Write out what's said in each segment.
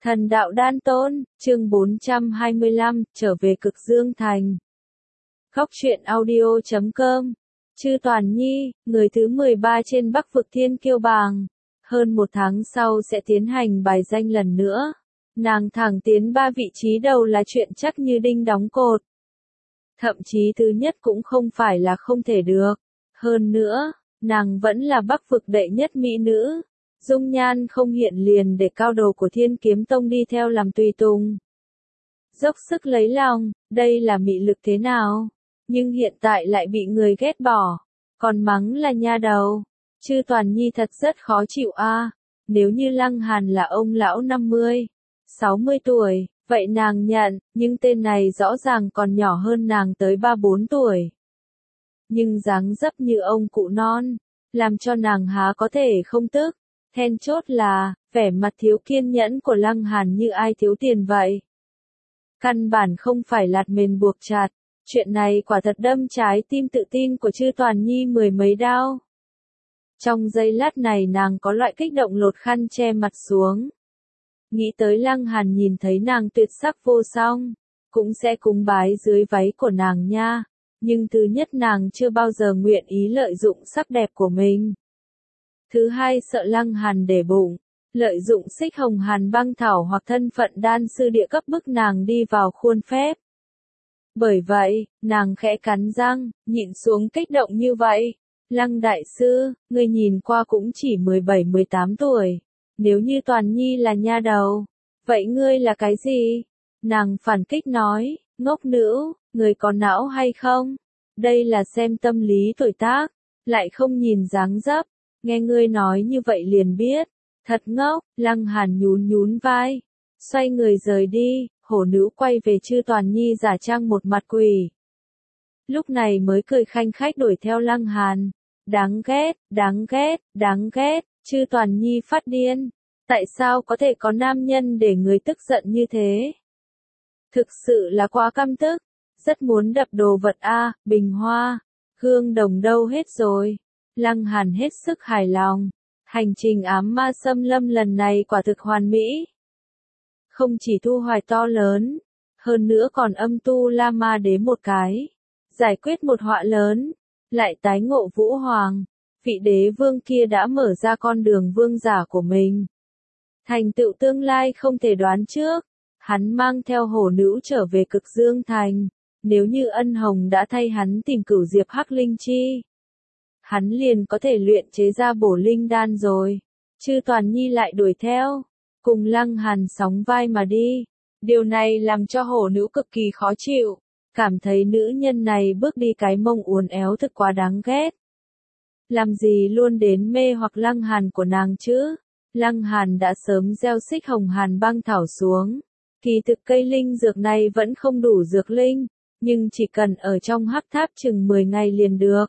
Thần đạo đan tôn, chương 425, trở về Cực Dương Thành. Góc truyện audio.com. Chư Toàn Nhi, người thứ 13 trên Bắc vực Thiên Kiêu bảng. Hơn một tháng sau sẽ tiến hành bài danh lần nữa. Nàng thẳng tiến 3 vị trí đầu là chuyện chắc như đinh đóng cột. Thậm chí thứ nhất cũng không phải là không thể được. Hơn nữa, nàng vẫn là Bắc vực đệ nhất mỹ nữ. Dung nhan không hiện liền để cao đồ của Thiên Kiếm Tông đi theo làm tùy tùng. Dốc sức lấy lòng, đây là mị lực thế nào? Nhưng hiện tại lại bị người ghét bỏ. Còn mắng là nha đầu. Chư Toàn Nhi thật rất khó chịu a. Nếu như Lăng Hàn là ông lão 50, 60 tuổi, vậy nàng nhận, nhưng tên này rõ ràng còn nhỏ hơn nàng tới 3-4 tuổi. Nhưng dáng dấp như ông cụ non, làm cho nàng há có thể không tức. Then chốt là, vẻ mặt thiếu kiên nhẫn của Lăng Hàn như ai thiếu tiền vậy. Căn bản không phải lạt mền buộc chặt, chuyện này quả thật đâm trái tim tự tin của Chư Toàn Nhi mười mấy đao. Trong giây lát này nàng có loại kích động lột khăn che mặt xuống. Nghĩ tới Lăng Hàn nhìn thấy nàng tuyệt sắc vô song, cũng sẽ cúng bái dưới váy của nàng nha. Nhưng thứ nhất nàng chưa bao giờ nguyện ý lợi dụng sắc đẹp của mình. Thứ hai sợ Lăng Hàn để bụng, lợi dụng Xích Hồng Hàn Băng Thảo hoặc thân phận đan sư địa cấp bức nàng đi vào khuôn phép. Bởi vậy, nàng khẽ cắn răng, nhịn xuống kích động như vậy. Lăng đại sư, ngươi nhìn qua cũng chỉ 17-18 tuổi. Nếu như Toàn Nhi là nha đầu, vậy ngươi là cái gì? Nàng phản kích nói, ngốc nữ, người có não hay không? Đây là xem tâm lý tuổi tác, lại không nhìn dáng dấp. Nghe ngươi nói như vậy liền biết, thật ngốc. Lăng Hàn nhún nhún vai, xoay người rời đi. Hổ nữ quay về Chư Toàn Nhi giả trang một mặt quỷ. Lúc này mới cười khanh khách đuổi theo Lăng Hàn. Đáng ghét, đáng ghét, đáng ghét. Chư Toàn Nhi phát điên. Tại sao có thể có nam nhân để người tức giận như thế? Thực sự là quá căm tức. Rất muốn đập đồ vật a. Bình hoa, gương đồng đâu hết rồi? Lăng Hàn hết sức hài lòng. Hành trình ám ma xâm lâm lần này quả thực hoàn mỹ. Không chỉ thu hoạch to lớn, hơn nữa còn âm tu La Ma Đế một cái. Giải quyết một họa lớn, lại tái ngộ Vũ Hoàng. Vị đế vương kia đã mở ra con đường vương giả của mình. Thành tựu tương lai không thể đoán trước. Hắn mang theo hổ nữ trở về Cực Dương Thành. Nếu như Ân Hồng đã thay hắn tìm Cửu Diệp Hắc Linh Chi, hắn liền có thể luyện chế ra bổ linh đan rồi. Chư Toàn Nhi lại đuổi theo, cùng Lăng Hàn sóng vai mà đi. Điều này làm cho hổ nữ cực kỳ khó chịu, cảm thấy nữ nhân này bước đi cái mông uốn éo thực quá đáng ghét. Làm gì luôn đến mê hoặc Lăng Hàn của nàng chứ? Lăng Hàn đã sớm gieo Xích Hồng Hàn Băng Thảo xuống. Kỳ thực cây linh dược này vẫn không đủ dược linh, nhưng chỉ cần ở trong hắc tháp chừng 10 ngày liền được.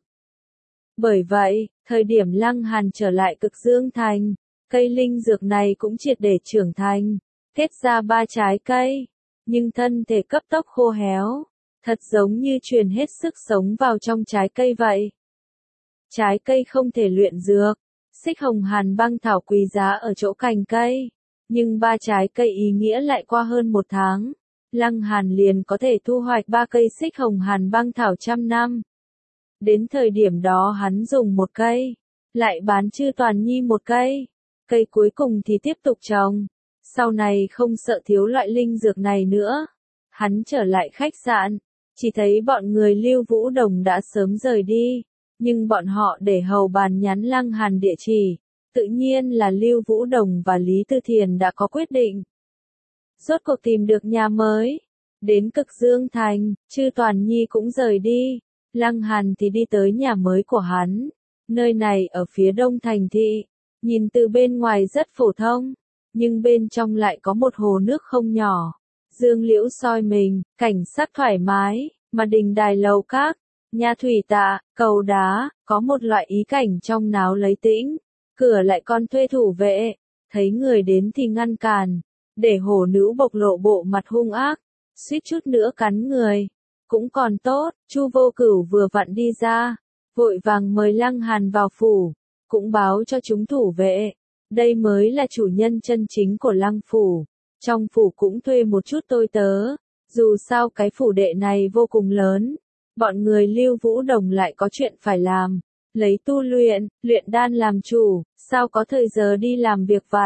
Bởi vậy, thời điểm Lăng Hàn trở lại Cực Dương Thành, cây linh dược này cũng triệt để trưởng thành, kết ra 3 trái cây, nhưng thân thể cấp tốc khô héo, thật giống như truyền hết sức sống vào trong trái cây vậy. Trái cây không thể luyện dược, Xích Hồng Hàn Băng Thảo quý giá ở chỗ cành cây, nhưng 3 trái cây ý nghĩa lại qua hơn 1 tháng, Lăng Hàn liền có thể thu hoạch 3 cây Xích Hồng Hàn Băng Thảo 100 năm. Đến thời điểm đó hắn dùng 1 cây, lại bán Chư Toàn Nhi 1 cây, cây cuối cùng thì tiếp tục trồng. Sau này không sợ thiếu loại linh dược này nữa. Hắn trở lại khách sạn, chỉ thấy bọn người Lưu Vũ Đồng đã sớm rời đi, nhưng bọn họ để hầu bàn nhắn Lăng Hàn địa chỉ. Tự nhiên là Lưu Vũ Đồng và Lý Tư Thiền đã có quyết định. Rốt cuộc tìm được nhà mới. Đến Cực Dương Thành, Chư Toàn Nhi cũng rời đi. Lăng Hàn thì đi tới nhà mới của hắn. Nơi này ở phía đông thành thị, nhìn từ bên ngoài rất phổ thông, nhưng bên trong lại có một hồ nước không nhỏ. Dương liễu soi mình, cảnh sắc thoải mái, mà đình đài lầu các, nhà thủy tạ, cầu đá, có một loại ý cảnh trong náo lấy tĩnh. Cửa lại còn thuê thủ vệ, thấy người đến thì ngăn cản, để hổ nữ bộc lộ bộ mặt hung ác, suýt chút nữa cắn người. Cũng còn tốt, Chu Vô Cửu vừa vặn đi ra, vội vàng mời Lăng Hàn vào phủ, cũng báo cho chúng thủ vệ. Đây mới là chủ nhân chân chính của Lăng phủ. Trong phủ cũng thuê một chút tôi tớ, dù sao cái phủ đệ này vô cùng lớn. Bọn người Lưu Vũ Đồng lại có chuyện phải làm, lấy tu luyện, luyện đan làm chủ, sao có thời giờ đi làm việc vặt.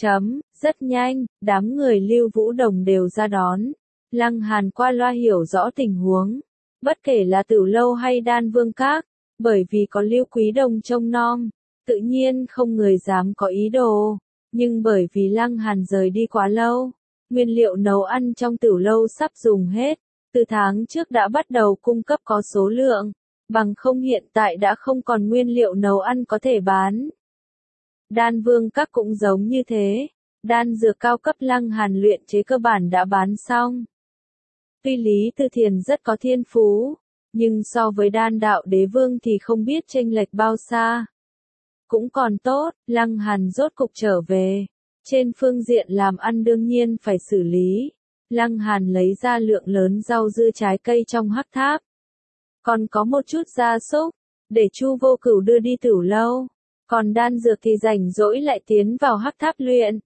Rất nhanh, đám người Lưu Vũ Đồng đều ra đón. Lăng Hàn qua loa hiểu rõ tình huống, bất kể là Tử Lâu hay Đan Vương Các, bởi vì có Lưu Quý Đồng trông nom, tự nhiên không người dám có ý đồ, nhưng bởi vì Lăng Hàn rời đi quá lâu, nguyên liệu nấu ăn trong Tử Lâu sắp dùng hết, từ tháng trước đã bắt đầu cung cấp có số lượng, bằng không hiện tại đã không còn nguyên liệu nấu ăn có thể bán. Đan Vương Các cũng giống như thế, đan dược cao cấp Lăng Hàn luyện chế cơ bản đã bán xong. Tuy Lý Tư Thiền rất có thiên phú, nhưng so với đan đạo đế vương thì không biết chênh lệch bao xa. Cũng còn tốt, Lăng Hàn rốt cục trở về. Trên phương diện làm ăn đương nhiên phải xử lý. Lăng Hàn lấy ra lượng lớn rau dưa trái cây trong hắc tháp. Còn có một chút gia súc, để Chu Vô Cửu đưa đi Tử Lâu. Còn đan dược thì rảnh rỗi lại tiến vào hắc tháp luyện.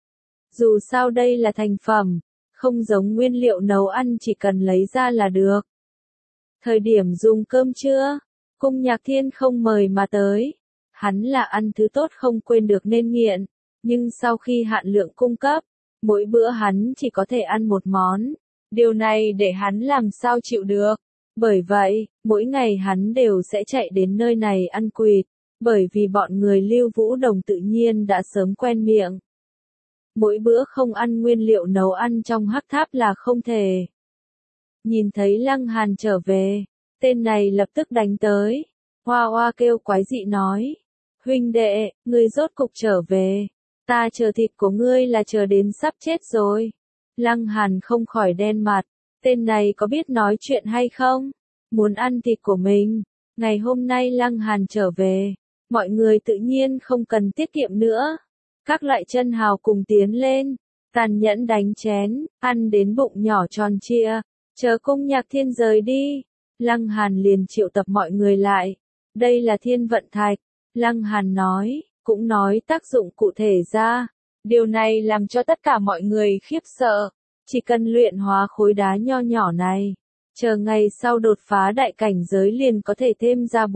Dù sao đây là thành phẩm, không giống nguyên liệu nấu ăn chỉ cần lấy ra là được. Thời điểm dùng cơm trưa, Cung Nhạc Thiên không mời mà tới. Hắn là ăn thứ tốt không quên được nên nghiện, nhưng sau khi hạn lượng cung cấp, mỗi bữa hắn chỉ có thể ăn một món. Điều này để hắn làm sao chịu được. Bởi vậy, mỗi ngày hắn đều sẽ chạy đến nơi này ăn quỵt, bởi vì bọn người Lưu Vũ Đồng tự nhiên đã sớm quen miệng. Mỗi bữa không ăn nguyên liệu nấu ăn trong hắc tháp là không thể. Nhìn thấy Lăng Hàn trở về, tên này lập tức đánh tới. Hoa Hoa kêu quái dị nói. Huynh đệ, ngươi rốt cục trở về. Ta chờ thịt của ngươi là chờ đến sắp chết rồi. Lăng Hàn không khỏi đen mặt. Tên này có biết nói chuyện hay không? Muốn ăn thịt của mình. Ngày hôm nay Lăng Hàn trở về. Mọi người tự nhiên không cần tiết kiệm nữa. Các loại chân hào cùng tiến lên. Tàn nhẫn đánh chén, ăn đến bụng nhỏ tròn trịa. Chờ Cung Nhạc Thiên rời đi. Lăng Hàn liền triệu tập mọi người lại. Đây là Thiên Vận Thạch. Lăng Hàn nói, cũng nói tác dụng cụ thể ra. Điều này làm cho tất cả mọi người khiếp sợ. Chỉ cần luyện hóa khối đá nho nhỏ này, chờ ngày sau đột phá đại cảnh giới liền có thể thêm ra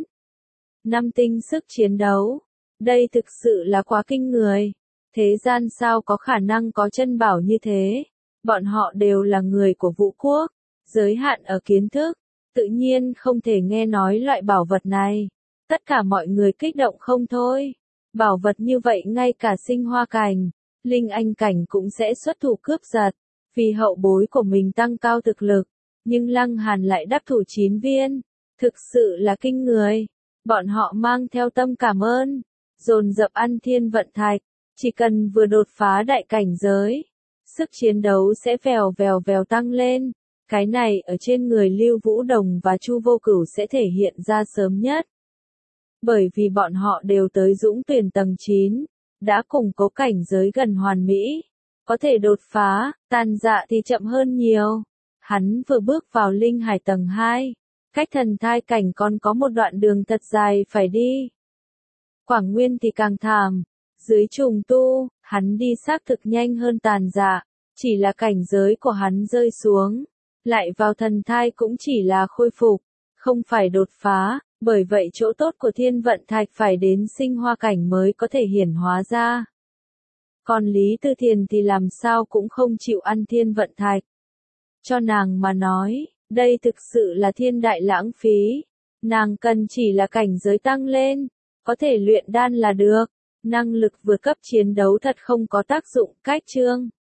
4-5 tinh sức chiến đấu. Đây thực sự là quá kinh người. Thế gian sao có khả năng có chân bảo như thế? Bọn họ đều là người của Vũ Quốc, giới hạn ở kiến thức, tự nhiên không thể nghe nói loại bảo vật này. Tất cả mọi người kích động không thôi. Bảo vật như vậy ngay cả Sinh Hoa Cảnh, Linh Anh Cảnh cũng sẽ xuất thủ cướp giật, vì hậu bối của mình tăng cao thực lực. Nhưng Lăng Hàn lại đắc thủ 9 viên, thực sự là kinh người. Bọn họ mang theo tâm cảm ơn, dồn dập ăn Thiên Vận Thạch, chỉ cần vừa đột phá đại cảnh giới, sức chiến đấu sẽ vèo vèo vèo tăng lên. Cái này ở trên người Lưu Vũ Đồng và Chu Vô Cửu sẽ thể hiện ra sớm nhất. Bởi vì bọn họ đều tới Dũng Tuyển tầng 9, đã củng cố cảnh giới gần hoàn mỹ, có thể đột phá. Tàn Dạ thì chậm hơn nhiều. Hắn vừa bước vào Linh Hải tầng 2, cách thần thai cảnh còn có một đoạn đường thật dài phải đi. Quảng Nguyên thì càng thảm, dưới trùng tu, hắn đi xác thực nhanh hơn Tàn Dạ, chỉ là cảnh giới của hắn rơi xuống, lại vào thần thai cũng chỉ là khôi phục, không phải đột phá. Bởi vậy chỗ tốt của Thiên Vận Thạch phải đến Sinh Hoa Cảnh mới có thể hiển hóa ra. Còn Lý Tư Thiền thì làm sao cũng không chịu ăn Thiên Vận Thạch. Cho nàng mà nói, đây thực sự là thiên đại lãng phí. Nàng cần chỉ là cảnh giới tăng lên, có thể luyện đan là được. Năng lực vượt cấp chiến đấu thật không có tác dụng. Cách chương